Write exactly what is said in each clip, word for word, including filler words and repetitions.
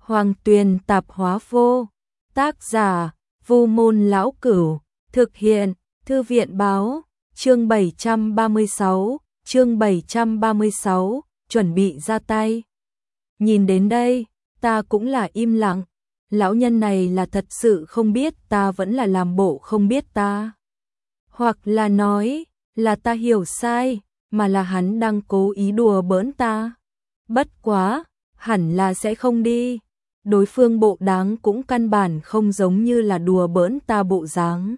Hoàng Tuyền tạp hóa vô. Tác giả, Vu Môn Lão Cửu. Thực hiện, Thư viện Báo. Chương bảy trăm ba mươi sáu, chương bảy trăm ba mươi sáu, chuẩn bị ra tay. Nhìn đến đây, ta cũng là im lặng. Lão nhân này là thật sự không biết ta vẫn là làm bộ không biết ta. Hoặc là nói, là ta hiểu sai, mà là hắn đang cố ý đùa bỡn ta. Bất quá, hẳn là sẽ không đi. Đối phương bộ dáng cũng căn bản không giống như là đùa bỡn ta bộ dáng.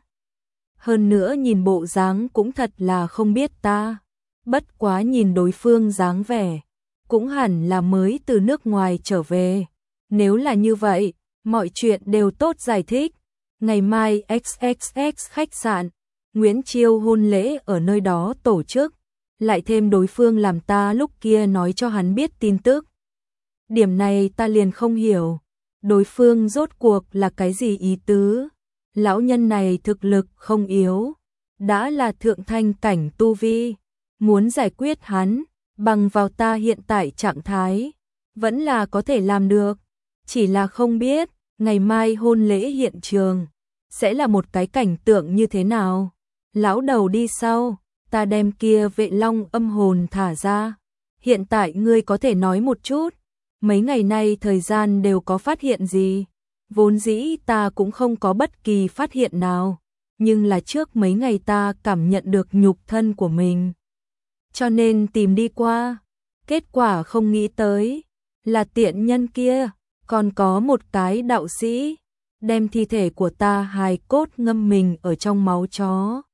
Hơn nữa nhìn bộ dáng cũng thật là không biết ta. Bất quá nhìn đối phương dáng vẻ, cũng hẳn là mới từ nước ngoài trở về. Nếu là như vậy, mọi chuyện đều tốt giải thích. Ngày mai ích ích ích khách sạn, Nguyễn Chiêu hôn lễ ở nơi đó tổ chức. Lại thêm đối phương làm ta lúc kia nói cho hắn biết tin tức. Điểm này ta liền không hiểu. Đối phương rốt cuộc là cái gì ý tứ? Lão nhân này thực lực không yếu, đã là thượng thanh cảnh tu vi, muốn giải quyết hắn, bằng vào ta hiện tại trạng thái, vẫn là có thể làm được, chỉ là không biết, ngày mai hôn lễ hiện trường, sẽ là một cái cảnh tượng như thế nào. Lão đầu đi sau, ta đem kia vệ long âm hồn thả ra, hiện tại ngươi có thể nói một chút, mấy ngày nay thời gian đều có phát hiện gì? Vốn dĩ ta cũng không có bất kỳ phát hiện nào, nhưng là trước mấy ngày ta cảm nhận được nhục thân của mình. Cho nên tìm đi qua, kết quả không nghĩ tới, là tiện nhân kia, còn có một cái đạo sĩ, đem thi thể của ta hài cốt ngâm mình ở trong máu chó.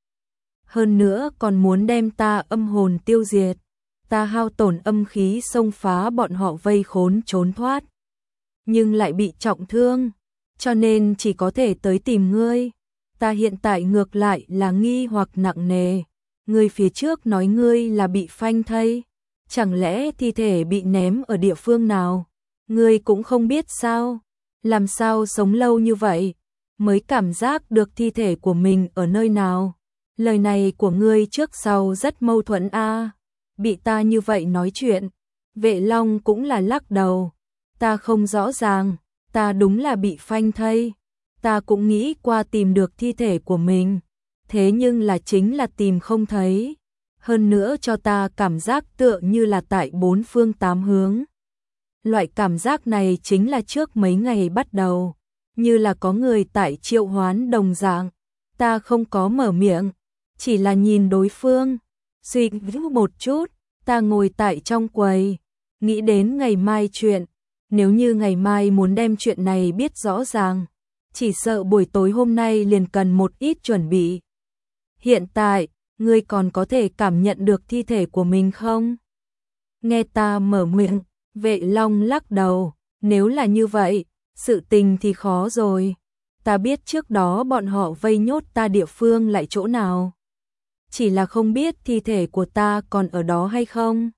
Hơn nữa còn muốn đem ta âm hồn tiêu diệt, ta hao tổn âm khí xông phá bọn họ vây khốn trốn thoát. Nhưng lại bị trọng thương. Cho nên chỉ có thể tới tìm ngươi. Ta hiện tại ngược lại là nghi hoặc nặng nề. Ngươi phía trước nói ngươi là bị phanh thây. Chẳng lẽ thi thể bị ném ở địa phương nào? Ngươi cũng không biết sao? Làm sao sống lâu như vậy? Mới cảm giác được thi thể của mình ở nơi nào? Lời này của ngươi trước sau rất mâu thuẫn a. Bị ta như vậy nói chuyện. Vệ Long cũng là lắc đầu. Ta không rõ ràng. Ta đúng là bị phanh thây, ta cũng nghĩ qua tìm được thi thể của mình, thế nhưng là chính là tìm không thấy, hơn nữa cho ta cảm giác tựa như là tại bốn phương tám hướng. Loại cảm giác này chính là trước mấy ngày bắt đầu, như là có người tại triệu hoán đồng dạng, ta không có mở miệng, chỉ là nhìn đối phương, suy nghĩ một chút, ta ngồi tại trong quầy, nghĩ đến ngày mai chuyện. Nếu như ngày mai muốn đem chuyện này biết rõ ràng, chỉ sợ buổi tối hôm nay liền cần một ít chuẩn bị. Hiện tại, ngươi còn có thể cảm nhận được thi thể của mình không? Nghe ta mở miệng, Vệ Long lắc đầu, nếu là như vậy, sự tình thì khó rồi. Ta biết trước đó bọn họ vây nhốt ta địa phương lại chỗ nào. Chỉ là không biết thi thể của ta còn ở đó hay không.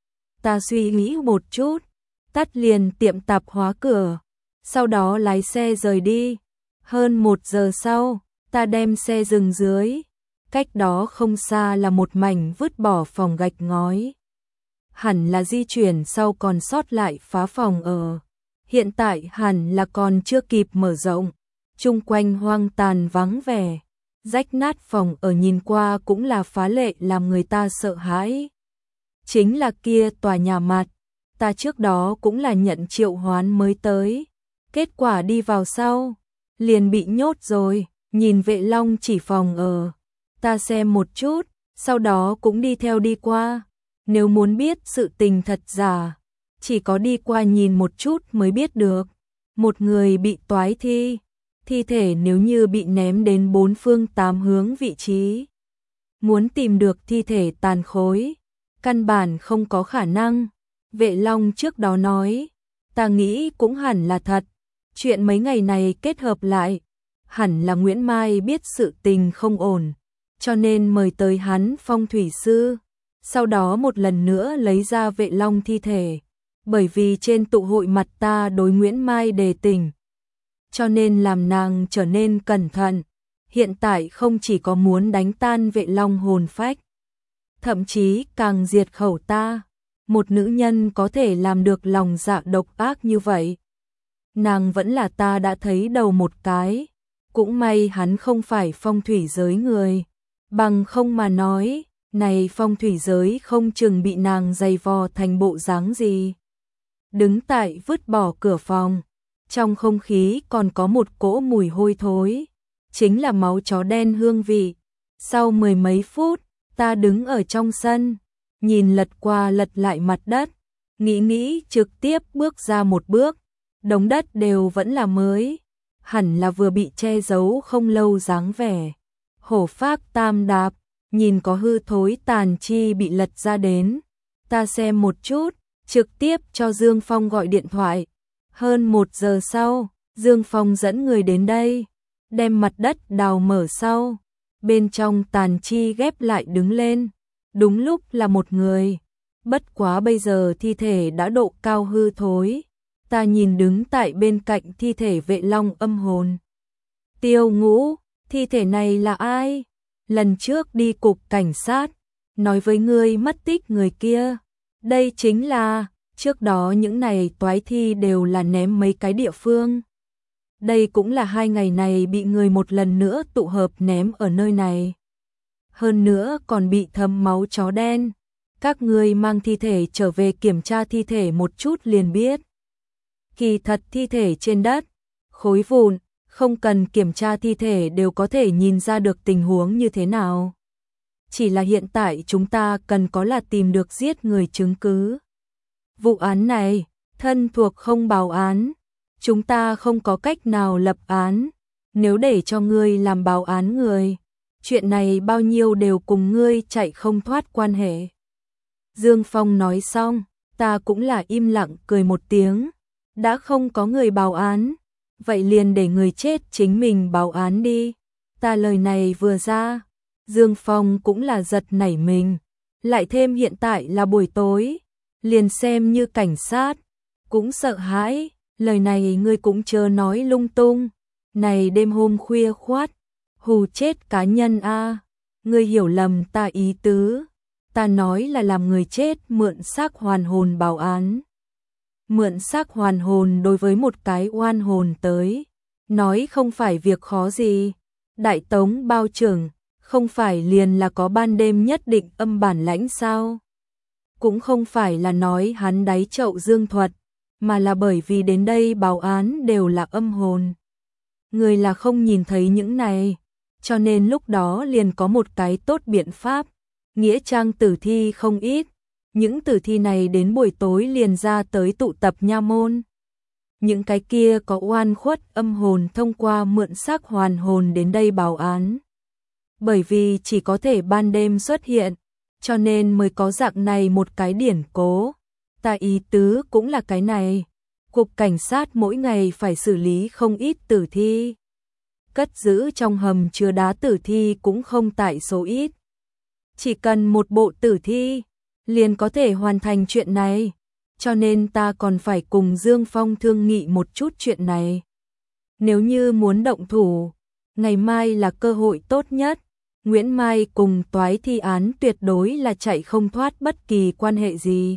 Ta suy nghĩ một chút. Tắt liền tiệm tạp hóa cửa, sau đó lái xe rời đi. Hơn một giờ sau, ta đem xe dừng dưới, cách đó không xa là một mảnh vứt bỏ phòng gạch ngói. Hẳn là di chuyển sau còn sót lại phá phòng ở. Hiện tại hẳn là còn chưa kịp mở rộng, chung quanh hoang tàn vắng vẻ, rách nát phòng ở nhìn qua cũng là phá lệ làm người ta sợ hãi. Chính là kia tòa nhà mặt. Ta trước đó cũng là nhận triệu hoán mới tới, kết quả đi vào sau, liền bị nhốt rồi, nhìn Vệ Long chỉ phòng ở, ta xem một chút, sau đó cũng đi theo đi qua, nếu muốn biết sự tình thật giả, chỉ có đi qua nhìn một chút mới biết được, một người bị toái thi, thi thể nếu như bị ném đến bốn phương tám hướng vị trí, muốn tìm được thi thể tàn khối, căn bản không có khả năng. Vệ Long trước đó nói, ta nghĩ cũng hẳn là thật, chuyện mấy ngày này kết hợp lại, hẳn là Nguyễn Mai biết sự tình không ổn, cho nên mời tới hắn phong thủy sư, sau đó một lần nữa lấy ra Vệ Long thi thể, bởi vì trên tụ hội mặt ta đối Nguyễn Mai đề tình, cho nên làm nàng trở nên cẩn thận, hiện tại không chỉ có muốn đánh tan Vệ Long hồn phách, thậm chí càng diệt khẩu ta. Một nữ nhân có thể làm được lòng dạ độc ác như vậy. nàng vẫn là ta đã thấy đầu một cái, cũng may hắn không phải phong thủy giới người, bằng không mà nói, này phong thủy giới không chừng bị nàng giày vò thành bộ dáng gì. Đứng tại vứt bỏ cửa phòng, trong không khí còn có một cỗ mùi hôi thối, chính là máu chó đen hương vị. Sau mười mấy phút, ta đứng ở trong sân, nhìn lật qua lật lại mặt đất, nghĩ nghĩ trực tiếp bước ra một bước, đống đất đều vẫn là mới, hẳn là vừa bị che giấu không lâu dáng vẻ. Hổ phác tam đạp, nhìn có hư thối tàn chi bị lật ra đến, ta xem một chút, trực tiếp cho Dương Phong gọi điện thoại. Hơn một giờ sau, Dương Phong dẫn người đến đây, đem mặt đất đào mở sau, bên trong tàn chi ghép lại đứng lên, đúng lúc là một người. Bất quá bây giờ thi thể đã độ cao hư thối, ta nhìn đứng tại bên cạnh thi thể Vệ Long âm hồn. Tiêu Ngũ, thi thể này là ai? Lần trước đi cục cảnh sát, nói với ngươi mất tích người kia. Đây chính là, trước đó những này toái thi đều là ném mấy cái địa phương. Đây cũng là hai ngày này bị người một lần nữa tụ hợp ném ở nơi này. Hơn nữa còn bị thấm máu chó đen. Các ngươi mang thi thể trở về kiểm tra thi thể một chút liền biết. Kỳ thật thi thể trên đất, khối vụn, không cần kiểm tra thi thể đều có thể nhìn ra được tình huống như thế nào. Chỉ là hiện tại chúng ta cần có là tìm được giết người chứng cứ. Vụ án này, thân thuộc không báo án, chúng ta không có cách nào lập án, nếu để cho ngươi làm báo án người, chuyện này bao nhiêu đều cùng ngươi chạy không thoát quan hệ. Dương Phong nói xong, ta cũng là im lặng cười một tiếng, đã không có người báo án, vậy liền để người chết chính mình báo án đi. Ta lời này vừa ra, Dương Phong cũng là giật nảy mình, lại thêm hiện tại là buổi tối, liền xem như cảnh sát, cũng sợ hãi, lời này ngươi cũng chớ nói lung tung, này đêm hôm khuya khoát, hù chết cá nhân a, ngươi hiểu lầm ta ý tứ, ta nói là làm người chết mượn xác hoàn hồn báo án. Mượn xác hoàn hồn đối với một cái oan hồn tới, nói không phải việc khó gì, Đại Tống bao trưởng, không phải liền là có ban đêm nhất định âm bản lãnh sao? Cũng không phải là nói hắn đáy chậu dương thuật, mà là bởi vì đến đây báo án đều là âm hồn. Người là không nhìn thấy những này, cho nên lúc đó liền có một cái tốt biện pháp, nghĩa trang tử thi không ít, những tử thi này đến buổi tối liền ra tới tụ tập nha môn. Những cái kia có oan khuất âm hồn thông qua mượn xác hoàn hồn đến đây báo án. Bởi vì chỉ có thể ban đêm xuất hiện, cho nên mới có dạng này một cái điển cố. Ta ý tứ cũng là cái này. Cục cảnh sát mỗi ngày phải xử lý không ít tử thi. Cất giữ trong hầm chứa đá tử thi cũng không tại số ít. Chỉ cần một bộ tử thi, liền có thể hoàn thành chuyện này. Cho nên ta còn phải cùng Dương Phong thương nghị một chút chuyện này. Nếu như muốn động thủ, ngày mai là cơ hội tốt nhất. Nguyễn Mai cùng toái thi án tuyệt đối là chạy không thoát bất kỳ quan hệ gì.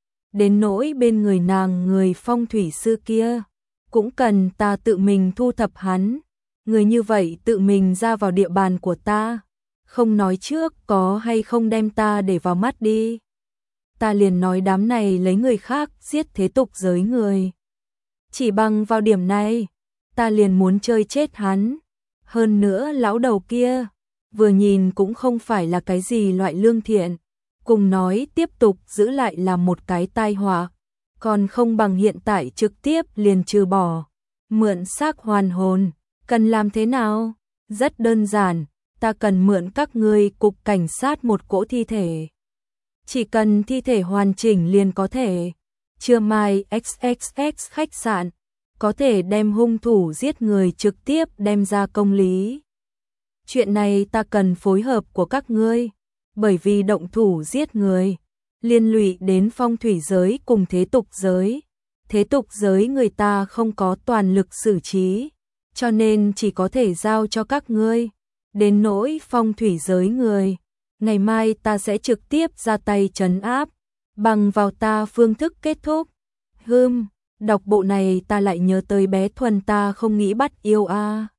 Đến nỗi bên người nàng người phong thủy sư kia, cũng cần ta tự mình thu thập hắn. Người như vậy tự mình ra vào địa bàn của ta, không nói trước có hay không đem ta để vào mắt đi. Ta liền nói đám này lấy người khác giết thế tục giới người. Chỉ bằng vào điểm này, ta liền muốn chơi chết hắn. Hơn nữa lão đầu kia, vừa nhìn cũng không phải là cái gì loại lương thiện, cùng nói tiếp tục giữ lại là một cái tai họa, còn không bằng hiện tại trực tiếp liền trừ bỏ. Mượn xác hoàn hồn, cần làm thế nào? Rất đơn giản, ta cần mượn các ngươi cục cảnh sát một cỗ thi thể. Chỉ cần thi thể hoàn chỉnh liền có thể. Trưa mai ích ích ích khách sạn, có thể đem hung thủ giết người trực tiếp đem ra công lý. Chuyện này ta cần phối hợp của các ngươi, bởi vì động thủ giết người, liên lụy đến phong thủy giới cùng thế tục giới. Thế tục giới người ta không có toàn lực xử trí, cho nên chỉ có thể giao cho các ngươi. Đến nỗi phong thủy giới người, ngày mai ta sẽ trực tiếp ra tay trấn áp, bằng vào ta phương thức kết thúc. Hừm, Đọc bộ này ta lại nhớ tới bé Thuần ta không nghĩ bắt yêu a.